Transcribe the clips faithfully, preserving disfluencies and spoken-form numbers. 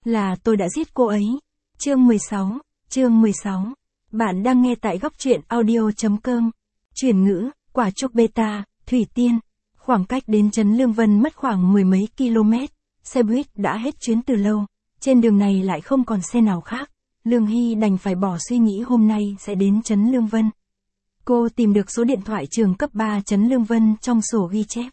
là tôi đã giết cô ấy. Chương mười sáu, chương mười sáu. Bạn đang nghe tại góc truyện audio chấm com. Chuyển ngữ, quả trúc beta, Thủy Tiên. Khoảng cách đến trấn Lương Vân mất khoảng mười mấy km. Xe buýt đã hết chuyến từ lâu. Trên đường này lại không còn xe nào khác. Lương Hy đành phải bỏ suy nghĩ hôm nay sẽ đến trấn Lương Vân. Cô tìm được số điện thoại trường cấp ba trấn Lương Vân trong sổ ghi chép.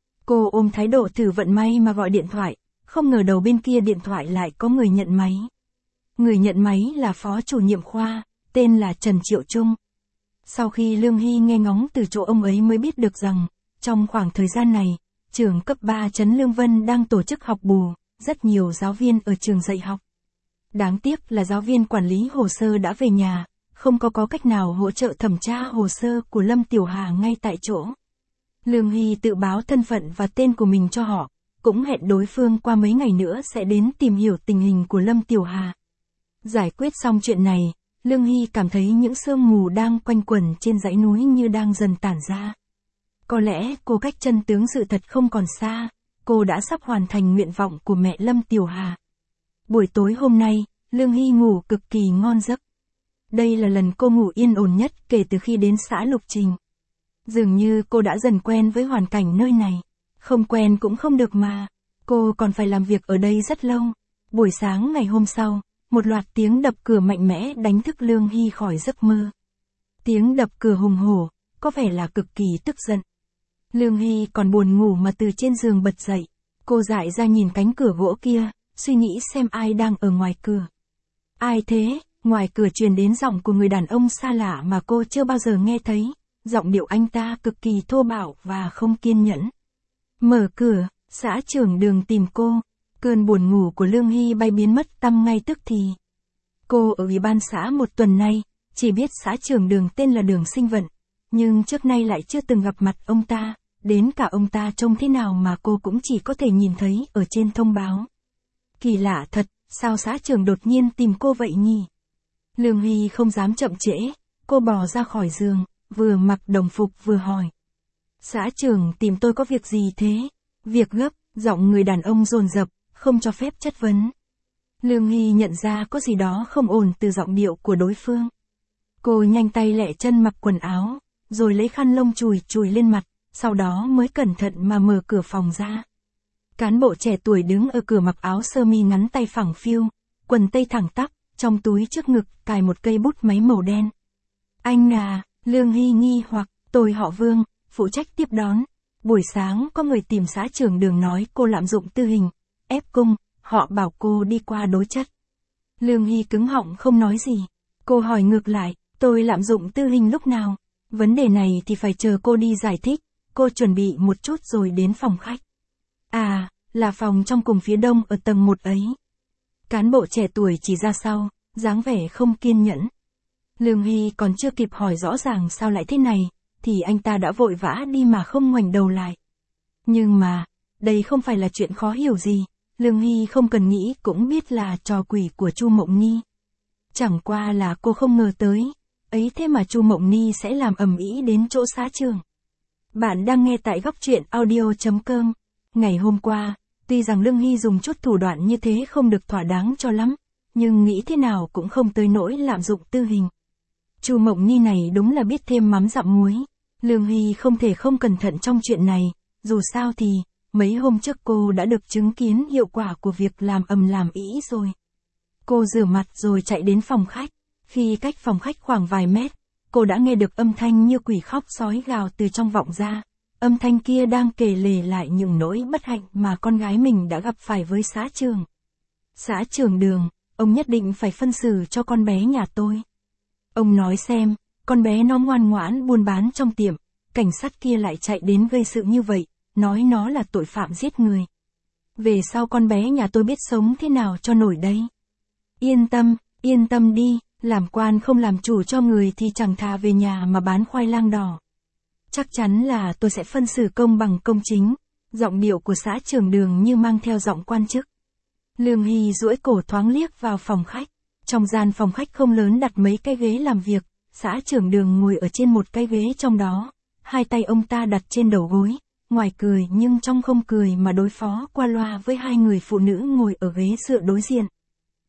Cô ôm thái độ thử vận may mà gọi điện thoại, không ngờ đầu bên kia điện thoại lại có người nhận máy. Người nhận máy là phó chủ nhiệm khoa, tên là Trần Triệu Trung. Sau khi Lương Hy nghe ngóng từ chỗ ông ấy mới biết được rằng, trong khoảng thời gian này, trường cấp ba trấn Lương Vân đang tổ chức học bù, rất nhiều giáo viên ở trường dạy học. Đáng tiếc là giáo viên quản lý hồ sơ đã về nhà, không có có cách nào hỗ trợ thẩm tra hồ sơ của Lâm Tiểu Hà ngay tại chỗ. Lương Hy tự báo thân phận và tên của mình cho họ, cũng hẹn đối phương qua mấy ngày nữa sẽ đến tìm hiểu tình hình của Lâm Tiểu Hà. Giải quyết xong chuyện này, Lương Hy cảm thấy những sương mù đang quanh quẩn trên dãy núi như đang dần tản ra. Có lẽ cô cách chân tướng sự thật không còn xa, cô đã sắp hoàn thành nguyện vọng của mẹ Lâm Tiểu Hà. Buổi tối hôm nay, Lương Hy ngủ cực kỳ ngon giấc. Đây là lần cô ngủ yên ổn nhất kể từ khi đến xã Lục Trình. Dường như cô đã dần quen với hoàn cảnh nơi này. Không quen cũng không được mà. Cô còn phải làm việc ở đây rất lâu. Buổi sáng ngày hôm sau, một loạt tiếng đập cửa mạnh mẽ đánh thức Lương Hy khỏi giấc mơ. Tiếng đập cửa hùng hổ, có vẻ là cực kỳ tức giận. Lương Hy còn buồn ngủ mà từ trên giường bật dậy. Cô dại ra nhìn cánh cửa gỗ kia, suy nghĩ xem ai đang ở ngoài cửa. Ai thế? Ngoài cửa truyền đến giọng của người đàn ông xa lạ mà cô chưa bao giờ nghe thấy. Giọng điệu anh ta cực kỳ thô bạo và không kiên nhẫn. Mở cửa, xã trưởng Đường tìm cô. Cơn buồn ngủ của Lương Hy bay biến mất tăm ngay tức thì. Cô ở ủy ban xã một tuần nay, chỉ biết xã trưởng Đường tên là Đường Sinh Vận, nhưng trước nay lại chưa từng gặp mặt ông ta, đến cả ông ta trông thế nào mà cô cũng chỉ có thể nhìn thấy ở trên thông báo. Kỳ lạ thật, sao xã trưởng đột nhiên tìm cô vậy nhỉ? Lương Hy không dám chậm trễ, cô bò ra khỏi giường, vừa mặc đồng phục vừa hỏi. Xã trưởng tìm tôi có việc gì thế? Việc gấp, giọng người đàn ông dồn dập, không cho phép chất vấn. Lương Hy nhận ra có gì đó không ổn từ giọng điệu của đối phương. Cô nhanh tay lẹ chân mặc quần áo, rồi lấy khăn lông chùi chùi lên mặt, sau đó mới cẩn thận mà mở cửa phòng ra. Cán bộ trẻ tuổi đứng ở cửa mặc áo sơ mi ngắn tay phẳng phiu, quần tây thẳng tắp, trong túi trước ngực cài một cây bút máy màu đen. Anh à, Lương Hy nghi hoặc, tôi họ Vương, phụ trách tiếp đón. Buổi sáng có người tìm xã trưởng Đường nói cô lạm dụng tư hình, ép cung, họ bảo cô đi qua đối chất. Lương Hy cứng họng không nói gì. Cô hỏi ngược lại, tôi lạm dụng tư hình lúc nào? Vấn đề này thì phải chờ cô đi giải thích. Cô chuẩn bị một chút rồi đến phòng khách. À, là phòng trong cùng phía đông ở tầng một ấy. Cán bộ trẻ tuổi chỉ ra sau, dáng vẻ không kiên nhẫn. Lương Hy còn chưa kịp hỏi rõ ràng sao lại thế này, thì anh ta đã vội vã đi mà không ngoảnh đầu lại. Nhưng mà, đây không phải là chuyện khó hiểu gì, Lương Hy không cần nghĩ cũng biết là trò quỷ của Chu Mộng Nhi. Chẳng qua là cô không ngờ tới, ấy thế mà Chu Mộng Nhi sẽ làm ầm ĩ đến chỗ xã trưởng. Bạn đang nghe tại góc truyện audio chấm com. Ngày hôm qua, tuy rằng Lương Hy dùng chút thủ đoạn như thế không được thỏa đáng cho lắm, nhưng nghĩ thế nào cũng không tới nỗi lạm dụng tư hình. Chu Mộng Nhi này đúng là biết thêm mắm dặm muối. Lương Hy không thể không cẩn thận trong chuyện này, dù sao thì, mấy hôm trước cô đã được chứng kiến hiệu quả của việc làm ầm làm ĩ rồi. Cô rửa mặt rồi chạy đến phòng khách. Khi cách phòng khách khoảng vài mét, cô đã nghe được âm thanh như quỷ khóc sói gào từ trong vọng ra. Âm thanh kia đang kể lể lại những nỗi bất hạnh mà con gái mình đã gặp phải với xã trưởng. Xã trưởng Đường, ông nhất định phải phân xử cho con bé nhà tôi. Ông nói xem, con bé nó ngoan ngoãn buôn bán trong tiệm, cảnh sát kia lại chạy đến gây sự như vậy, nói nó là tội phạm giết người. Về sau con bé nhà tôi biết sống thế nào cho nổi đây. Yên tâm, yên tâm đi, làm quan không làm chủ cho người thì chẳng thà về nhà mà bán khoai lang đỏ. Chắc chắn là tôi sẽ phân xử công bằng công chính. Giọng điệu của xã trưởng Đường như mang theo giọng quan chức. Lương Hy duỗi cổ thoáng liếc vào phòng khách. Trong gian phòng khách không lớn đặt mấy cái ghế làm việc, xã trưởng Đường ngồi ở trên một cái ghế trong đó. Hai tay ông ta đặt trên đầu gối, ngoài cười nhưng trong không cười mà đối phó qua loa với hai người phụ nữ ngồi ở ghế dựa đối diện.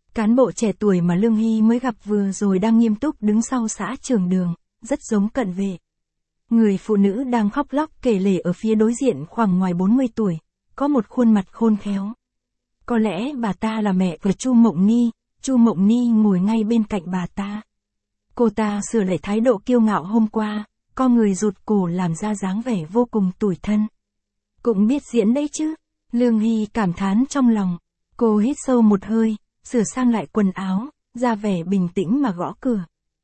Cán bộ trẻ tuổi mà Lương Hy mới gặp vừa rồi đang nghiêm túc đứng sau xã trưởng Đường, rất giống cận vệ. Người phụ nữ đang khóc lóc kể lể ở phía đối diện khoảng ngoài bốn mươi tuổi, có một khuôn mặt khôn khéo. Có lẽ bà ta là mẹ của Chu Mộng Ni, Chu Mộng Ni ngồi ngay bên cạnh bà ta. Cô ta sửa lại thái độ kiêu ngạo hôm qua, co người rụt cổ làm ra dáng vẻ vô cùng tủi thân. Cũng biết diễn đấy chứ, Lương Hy cảm thán trong lòng. Cô hít sâu một hơi, sửa sang lại quần áo, ra vẻ bình tĩnh mà gõ cửa.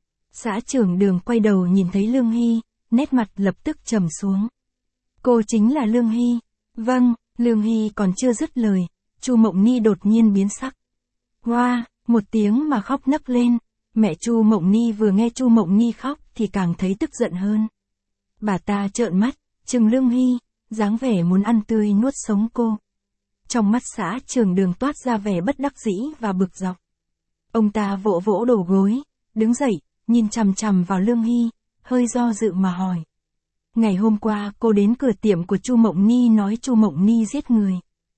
Xã trưởng Đường quay đầu nhìn thấy Lương Hy, nét mặt lập tức trầm xuống. Cô chính là Lương Hy. Vâng, Lương Hy còn chưa dứt lời, Chu Mộng Ni đột nhiên biến sắc. Hoa, một tiếng mà khóc nấc lên. Mẹ Chu Mộng Ni vừa nghe Chu Mộng Ni khóc thì càng thấy tức giận hơn. Bà ta trợn mắt, trừng Lương Hy, dáng vẻ muốn ăn tươi nuốt sống cô. Trong mắt xã trưởng Đường toát ra vẻ bất đắc dĩ và bực dọc. Ông ta vỗ vỗ đầu gối, đứng dậy, nhìn chằm chằm vào Lương Hy, hơi do dự mà hỏi. Ngày hôm qua cô đến cửa tiệm của Chu Mộng Ni nói Chu Mộng Ni giết người.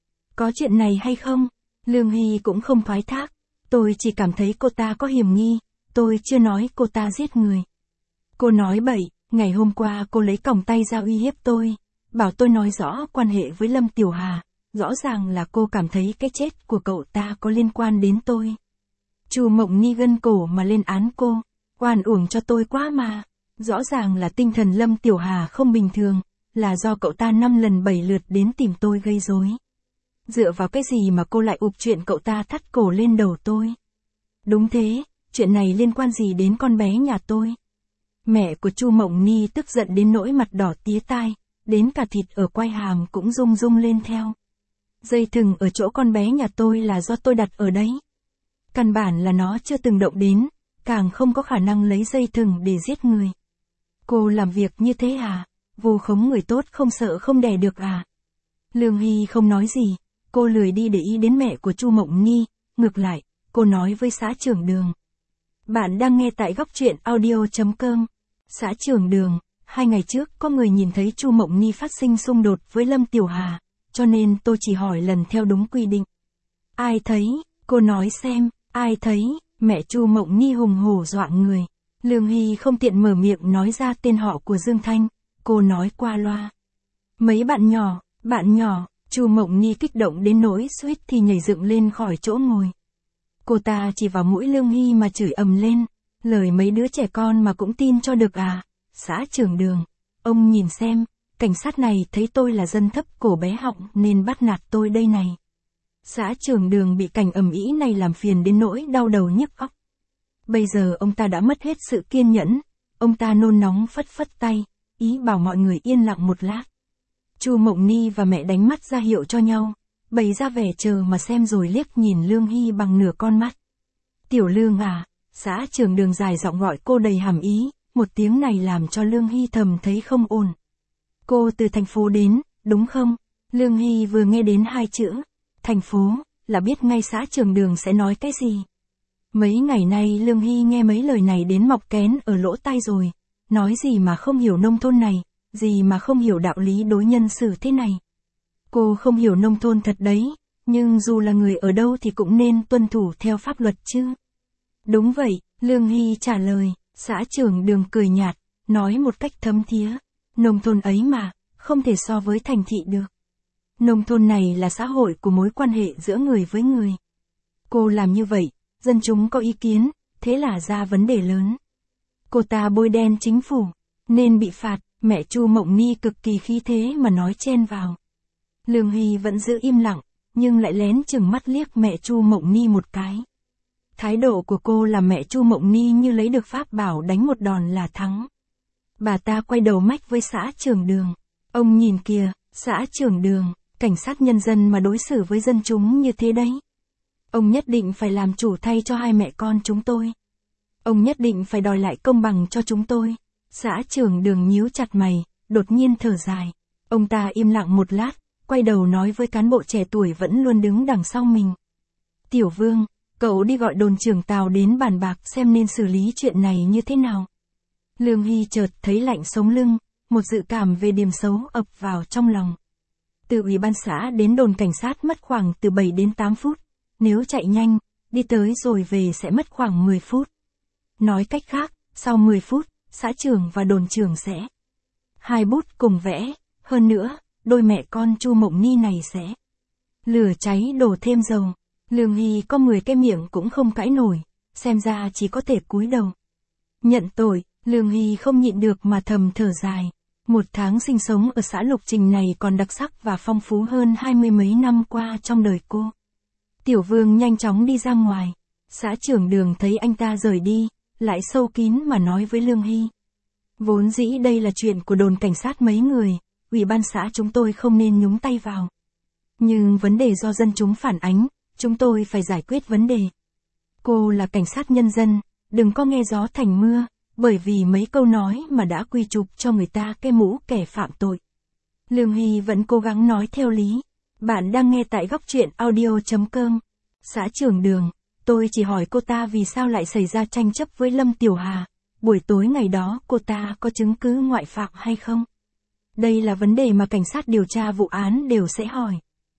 Có chuyện này hay không? Lương Hy cũng không thoái thác. Tôi chỉ cảm thấy cô ta có hiểm nghi, tôi chưa nói cô ta giết người. Cô nói bậy, ngày hôm qua cô lấy còng tay ra uy hiếp tôi, bảo tôi nói rõ quan hệ với Lâm Tiểu Hà, rõ ràng là cô cảm thấy cái chết của cậu ta có liên quan đến tôi. Chu Mộng Ni gân cổ mà lên án cô, oan uổng cho tôi quá mà, rõ ràng là tinh thần Lâm Tiểu Hà không bình thường, là do cậu ta năm lần bảy lượt đến tìm tôi gây rối. Dựa vào cái gì mà cô lại ụp chuyện cậu ta thắt cổ lên đầu tôi? Đúng thế, chuyện này liên quan gì đến con bé nhà tôi? Mẹ của Chu Mộng Ni tức giận đến nỗi mặt đỏ tía tai, đến cả thịt ở quai hàm cũng rung rung lên theo. Dây thừng ở chỗ con bé nhà tôi là do tôi đặt ở đấy. Căn bản là nó chưa từng động đến, càng không có khả năng lấy dây thừng để giết người. Cô làm việc như thế à? Vu khống người tốt không sợ không đè được à? Lương Hy không nói gì, cô lười đi để ý đến mẹ của Chu Mộng Ni, ngược lại, cô nói với xã trưởng Đường. Bạn đang nghe tại góc truyện audio chấm com. Xã trưởng Đường, hai ngày trước có người nhìn thấy Chu Mộng Ni phát sinh xung đột với Lâm Tiểu Hà, cho nên tôi chỉ hỏi lần theo đúng quy định. Ai thấy? Cô nói xem, ai thấy? Mẹ Chu Mộng Ni hùng hổ dọa người. Lương Hy không tiện mở miệng nói ra tên họ của Dương Thanh, cô nói qua loa. Mấy bạn nhỏ, bạn nhỏ, Chu Mộng Ni kích động đến nỗi suýt thì nhảy dựng lên khỏi chỗ ngồi. Cô ta chỉ vào mũi Lương Hy mà chửi ầm lên, lời mấy đứa trẻ con mà cũng tin cho được à? Xã trưởng Đường, ông nhìn xem, cảnh sát này thấy tôi là dân thấp cổ bé họng nên bắt nạt tôi đây này. Xã trưởng Đường bị cảnh ầm ĩ này làm phiền đến nỗi đau đầu nhức óc. Bây giờ ông ta đã mất hết sự kiên nhẫn, ông ta nôn nóng phất phất tay, ý bảo mọi người yên lặng một lát. Chu Mộng Ni và mẹ đánh mắt ra hiệu cho nhau, bày ra vẻ chờ mà xem rồi liếc nhìn Lương Hy bằng nửa con mắt. Tiểu Lương à, xã trưởng Đường dài giọng gọi cô đầy hàm ý, một tiếng này làm cho Lương Hy thầm thấy không ổn. Cô từ thành phố đến, đúng không? Lương Hy vừa nghe đến hai chữ, thành phố, là biết ngay xã trưởng Đường sẽ nói cái gì. Mấy ngày nay Lương Hy nghe mấy lời này đến mọc kén ở lỗ tai rồi, nói gì mà không hiểu nông thôn này, gì mà không hiểu đạo lý đối nhân xử thế này. Cô không hiểu nông thôn thật đấy, nhưng dù là người ở đâu thì cũng nên tuân thủ theo pháp luật chứ. Đúng vậy, Lương Hy trả lời, xã trưởng Đường cười nhạt, nói một cách thấm thía, nông thôn ấy mà, không thể so với thành thị được. Nông thôn này là xã hội của mối quan hệ giữa người với người. Cô làm như vậy, dân chúng có ý kiến, thế là ra vấn đề lớn. Cô ta bôi đen chính phủ, nên bị phạt, mẹ Chu Mộng Ni cực kỳ khí thế mà nói chen vào. Lương Hy vẫn giữ im lặng, nhưng lại lén chừng mắt liếc mẹ Chu Mộng Ni một cái. Thái độ của cô làm mẹ Chu Mộng Ni như lấy được pháp bảo đánh một đòn là thắng. Bà ta quay đầu mách với xã trưởng Đường. Ông nhìn kìa, xã trưởng Đường, cảnh sát nhân dân mà đối xử với dân chúng như thế đấy. Ông nhất định phải làm chủ thay cho hai mẹ con chúng tôi. Ông nhất định phải đòi lại công bằng cho chúng tôi. Xã trưởng Đường nhíu chặt mày, đột nhiên thở dài. Ông ta im lặng một lát, quay đầu nói với cán bộ trẻ tuổi vẫn luôn đứng đằng sau mình. Tiểu Vương, cậu đi gọi đồn trưởng Tào đến bàn bạc xem nên xử lý chuyện này như thế nào. Lương Hy chợt thấy lạnh sống lưng, một dự cảm về điểm xấu ập vào trong lòng. Từ ủy ban xã đến đồn cảnh sát mất khoảng từ bảy đến tám phút, nếu chạy nhanh, đi tới rồi về sẽ mất khoảng mười phút. Nói cách khác, sau mười phút, xã trưởng và đồn trưởng sẽ hai bút cùng vẽ, hơn nữa, đôi mẹ con Chu Mộng Ni này sẽ lửa cháy đổ thêm dầu. Lương Hy có mười cái miệng cũng không cãi nổi, xem ra chỉ có thể cúi đầu nhận tội. Lương Hy không nhịn được mà thầm thở dài. Một tháng sinh sống ở xã Lục Trình này còn đặc sắc và phong phú hơn hai mươi mấy năm qua trong đời cô. Tiểu Vương nhanh chóng đi ra ngoài. Xã trưởng Đường thấy anh ta rời đi, lại sâu kín mà nói với Lương Hy. Vốn dĩ đây là chuyện của đồn cảnh sát mấy người, ủy ban xã chúng tôi không nên nhúng tay vào. Nhưng vấn đề do dân chúng phản ánh, chúng tôi phải giải quyết vấn đề. Cô là cảnh sát nhân dân, đừng có nghe gió thành mưa, bởi vì mấy câu nói mà đã quy chụp cho người ta cái mũ kẻ phạm tội. Lương Hy vẫn cố gắng nói theo lý. Bạn đang nghe tại góc truyện audio chấm com. Xã trưởng Đường, tôi chỉ hỏi cô ta vì sao lại xảy ra tranh chấp với Lâm Tiểu Hà. Buổi tối ngày đó cô ta có chứng cứ ngoại phạm hay không? Đây là vấn đề mà cảnh sát điều tra vụ án đều sẽ hỏi.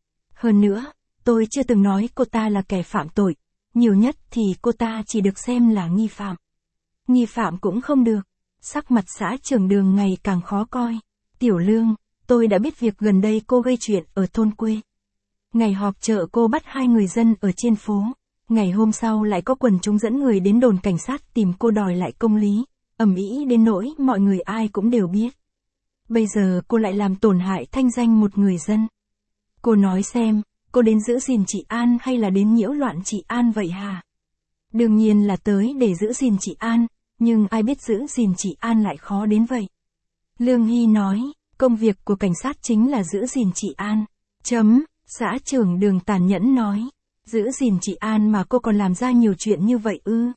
Hơn nữa, tôi chưa từng nói cô ta là kẻ phạm tội. Nhiều nhất thì cô ta chỉ được xem là nghi phạm. Nghi phạm cũng không được. Sắc mặt xã trưởng Đường ngày càng khó coi. Tiểu Lương, tôi đã biết việc gần đây cô gây chuyện ở thôn quê. Ngày họp chợ cô bắt hai người dân ở trên phố. Ngày hôm sau lại có quần chúng dẫn người đến đồn cảnh sát tìm cô đòi lại công lý. Ầm ĩ đến nỗi mọi người ai cũng đều biết. Bây giờ cô lại làm tổn hại thanh danh một người dân. Cô nói xem, cô đến giữ gìn trị an hay là đến nhiễu loạn trị an vậy hả? Đương nhiên là tới để giữ gìn trị an, nhưng ai biết giữ gìn trị an lại khó đến vậy. Lương Hy nói, công việc của cảnh sát chính là giữ gìn trị an. Chấm, xã trưởng Đường tàn nhẫn nói, giữ gìn trị an mà cô còn làm ra nhiều chuyện như vậy ư?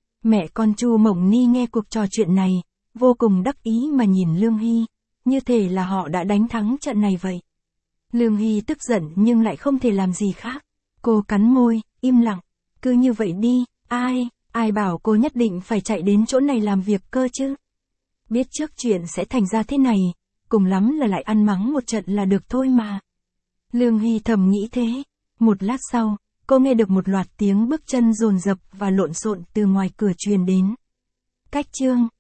Mẹ con Chu Mộng Ni nghe cuộc trò chuyện này, vô cùng đắc ý mà nhìn Lương Hy, như thể là họ đã đánh thắng trận này vậy. Lương Hy tức giận nhưng lại không thể làm gì khác. Cô cắn môi, im lặng, cứ như vậy đi, ai, ai bảo cô nhất định phải chạy đến chỗ này làm việc cơ chứ? Biết trước chuyện sẽ thành ra thế này, cùng lắm là lại ăn mắng một trận là được thôi mà. Lương Hy thầm nghĩ thế. Một lát sau, cô nghe được một loạt tiếng bước chân dồn dập và lộn xộn từ ngoài cửa truyền đến. Cách chương